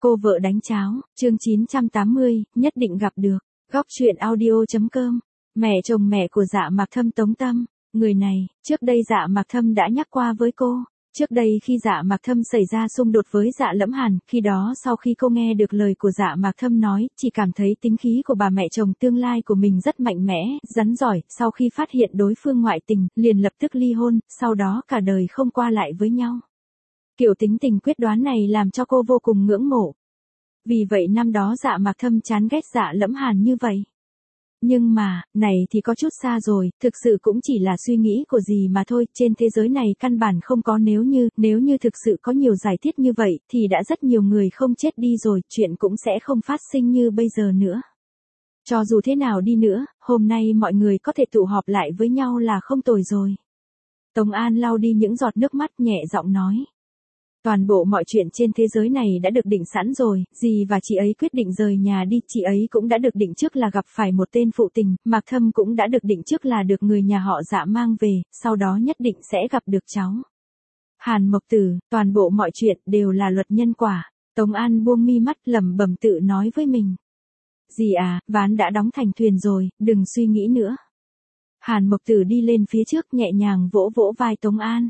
Cô vợ đánh cháo, chương 980, nhất định gặp được. Góc truyện audio.com. Mẹ chồng mẹ của Dạ Mạc Thâm Tống Tâm. Người này, trước đây Dạ Mạc Thâm đã nhắc qua với cô. Trước đây khi Dạ Mạc Thâm xảy ra xung đột với Dạ Lẫm Hàn, khi đó sau khi cô nghe được lời của Dạ Mạc Thâm nói, chỉ cảm thấy tính khí của bà mẹ chồng tương lai của mình rất mạnh mẽ, rắn giỏi, sau khi phát hiện đối phương ngoại tình, liền lập tức ly hôn, sau đó cả đời không qua lại với nhau. Kiểu tính tình quyết đoán này làm cho cô vô cùng ngưỡng mộ. Vì vậy năm đó Dạ Mạc Thâm chán ghét Dạ Lẫm Hàn như vậy. Nhưng mà, này thì có chút xa rồi, thực sự cũng chỉ là suy nghĩ của dì mà thôi, trên thế giới này căn bản không có nếu như thực sự có nhiều giải thiết như vậy, thì đã rất nhiều người không chết đi rồi, chuyện cũng sẽ không phát sinh như bây giờ nữa. Cho dù thế nào đi nữa, hôm nay mọi người có thể tụ họp lại với nhau là không tồi rồi. Tống An lau đi những giọt nước mắt nhẹ giọng nói. Toàn bộ mọi chuyện trên thế giới này đã được định sẵn rồi, dì và chị ấy quyết định rời nhà đi, chị ấy cũng đã được định trước là gặp phải một tên phụ tình, Mạc Thâm cũng đã được định trước là được người nhà họ Dạ mang về, sau đó nhất định sẽ gặp được cháu. Hàn Mộc Tử, toàn bộ mọi chuyện đều là luật nhân quả. Tống An buông mi mắt lẩm bẩm tự nói với mình. Dì à, ván đã đóng thành thuyền rồi, đừng suy nghĩ nữa. Hàn Mộc Tử đi lên phía trước nhẹ nhàng vỗ vỗ vai Tống An.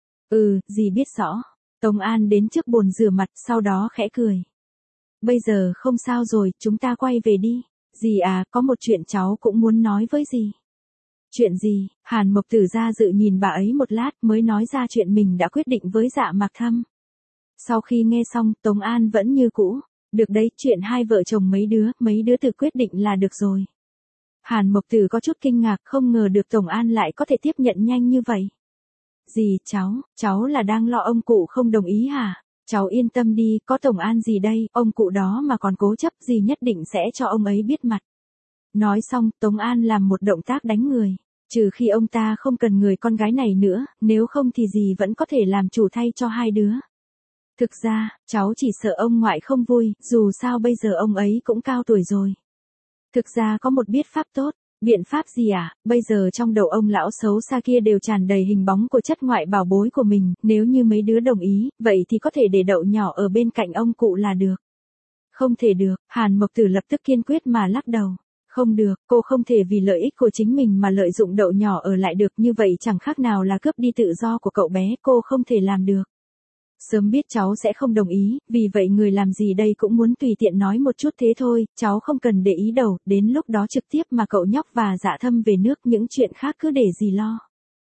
Dì biết rõ. Tống An đến trước bồn rửa mặt, sau đó khẽ cười. Bây giờ không sao rồi, chúng ta quay về đi. Dì à, có một chuyện cháu cũng muốn nói với dì. Chuyện gì? Hàn Mộc Tử ra dự nhìn bà ấy một lát mới nói ra chuyện mình đã quyết định với Dạ Mạc Thâm. Sau khi nghe xong, Tống An vẫn như cũ. Được đấy, chuyện hai vợ chồng mấy đứa tự quyết định là được rồi. Hàn Mộc Tử có chút kinh ngạc, không ngờ được Tống An lại có thể tiếp nhận nhanh như vậy. Dì, cháu là đang lo ông cụ không đồng ý hả? Cháu yên tâm đi, có Tống An gì đây, ông cụ đó mà còn cố chấp gì nhất định sẽ cho ông ấy biết mặt. Nói xong, Tống An làm một động tác đánh người. Trừ khi ông ta không cần người con gái này nữa, nếu không thì dì vẫn có thể làm chủ thay cho hai đứa. Thực ra, cháu chỉ sợ ông ngoại không vui, dù sao bây giờ ông ấy cũng cao tuổi rồi. Thực ra có một biện pháp tốt. Biện pháp gì à? Bây giờ trong đầu ông lão xấu xa kia đều tràn đầy hình bóng của chất ngoại bảo bối của mình, nếu như mấy đứa đồng ý, vậy thì có thể để đậu nhỏ ở bên cạnh ông cụ là được. Không thể được, Hàn Mộc Tử lập tức kiên quyết mà lắc đầu. Không được, cô không thể vì lợi ích của chính mình mà lợi dụng đậu nhỏ ở lại được, như vậy chẳng khác nào là cướp đi tự do của cậu bé, cô không thể làm được. Sớm biết cháu sẽ không đồng ý, vì vậy người làm gì đây cũng muốn tùy tiện nói một chút thế thôi, cháu không cần để ý đâu, đến lúc đó trực tiếp mà cậu nhóc và Dạ Thâm về nước, những chuyện khác cứ để dì lo.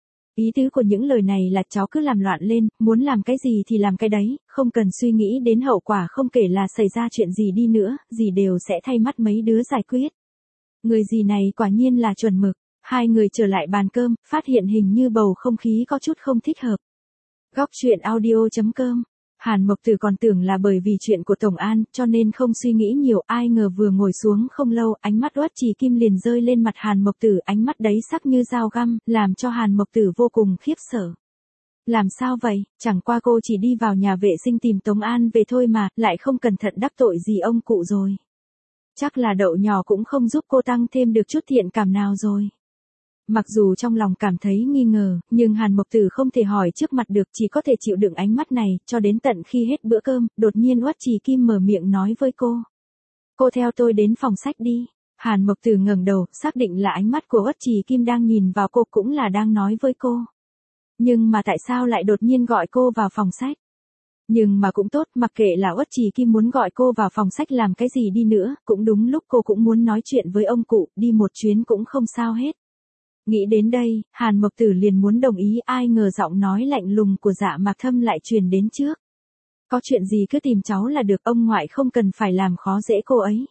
Ý tứ của những lời này là cháu cứ làm loạn lên, muốn làm cái gì thì làm cái đấy, không cần suy nghĩ đến hậu quả, không kể là xảy ra chuyện gì đi nữa, dì đều sẽ thay mắt mấy đứa giải quyết. Người dì này quả nhiên là chuẩn mực. Hai người trở lại bàn cơm, phát hiện hình như bầu không khí có chút không thích hợp. Góc truyện audio.com. Hàn Mộc Tử còn tưởng là bởi vì chuyện của Tống An, cho nên không suy nghĩ nhiều, ai ngờ vừa ngồi xuống không lâu, ánh mắt Uất Trì Kim liền rơi lên mặt Hàn Mộc Tử, ánh mắt đấy sắc như dao găm, làm cho Hàn Mộc Tử vô cùng khiếp sợ. Làm sao vậy, chẳng qua cô chỉ đi vào nhà vệ sinh tìm Tống An về thôi mà, lại không cẩn thận đắc tội gì ông cụ rồi. Chắc là đậu nhỏ cũng không giúp cô tăng thêm được chút thiện cảm nào rồi. Mặc dù trong lòng cảm thấy nghi ngờ, nhưng Hàn Mộc Tử không thể hỏi trước mặt được, chỉ có thể chịu đựng ánh mắt này, cho đến tận khi hết bữa cơm, đột nhiên Uất Trì Kim mở miệng nói với cô. Cô theo tôi đến phòng sách đi. Hàn Mộc Tử ngẩng đầu, xác định là ánh mắt của Uất Trì Kim đang nhìn vào cô, cũng là đang nói với cô. Nhưng mà tại sao lại đột nhiên gọi cô vào phòng sách? Nhưng mà cũng tốt, mặc kệ là Uất Trì Kim muốn gọi cô vào phòng sách làm cái gì đi nữa, cũng đúng lúc cô cũng muốn nói chuyện với ông cụ, đi một chuyến cũng không sao hết. Nghĩ đến đây, Hàn Mộc Tử liền muốn đồng ý, ai ngờ giọng nói lạnh lùng của Dạ Mạc Thâm lại truyền đến trước. Có chuyện gì cứ tìm cháu là được, ông ngoại không cần phải làm khó dễ cô ấy.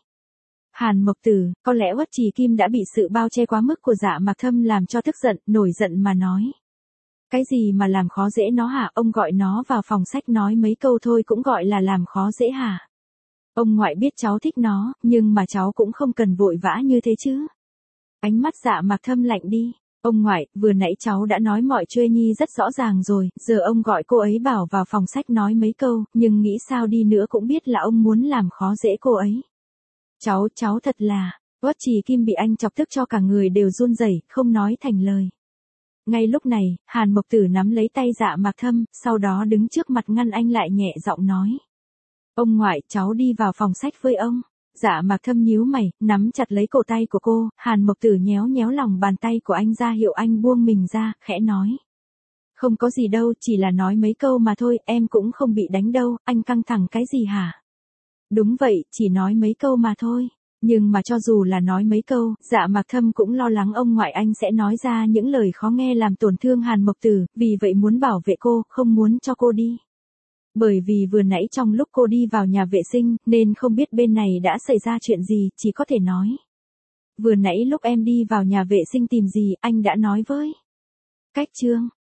Hàn Mộc Tử, có lẽ Uất Trì Kim đã bị sự bao che quá mức của Dạ Mạc Thâm làm cho tức giận, nổi giận mà nói. Cái gì mà làm khó dễ nó hả, ông gọi nó vào phòng sách nói mấy câu thôi cũng gọi là làm khó dễ hả? Ông ngoại biết cháu thích nó, nhưng mà cháu cũng không cần vội vã như thế chứ. Ánh mắt Dạ Mạc Thâm lạnh đi. Ông ngoại, vừa nãy cháu đã nói mọi chuyện nhi rất rõ ràng rồi, giờ ông gọi cô ấy bảo vào phòng sách nói mấy câu, nhưng nghĩ sao đi nữa cũng biết là ông muốn làm khó dễ cô ấy. Cháu thật là, Uất Trì Kim bị anh chọc tức cho cả người đều run rẩy, không nói thành lời. Ngay lúc này, Hàn Mộc Tử nắm lấy tay Dạ Mạc Thâm, sau đó đứng trước mặt ngăn anh lại nhẹ giọng nói. Ông ngoại, cháu đi vào phòng sách với ông. Dạ Mạc Thâm nhíu mày, nắm chặt lấy cổ tay của cô, Hàn Mộc Tử nhéo nhéo lòng bàn tay của anh ra hiệu anh buông mình ra, khẽ nói. Không có gì đâu, chỉ là nói mấy câu mà thôi, em cũng không bị đánh đâu, anh căng thẳng cái gì hả? Đúng vậy, chỉ nói mấy câu mà thôi. Nhưng mà cho dù là nói mấy câu, Dạ Mạc Thâm cũng lo lắng ông ngoại anh sẽ nói ra những lời khó nghe làm tổn thương Hàn Mộc Tử, vì vậy muốn bảo vệ cô, không muốn cho cô đi. Bởi vì vừa nãy trong lúc cô đi vào nhà vệ sinh, nên không biết bên này đã xảy ra chuyện gì, chỉ có thể nói. Vừa nãy lúc em đi vào nhà vệ sinh tìm gì, anh đã nói với. Cách Trương,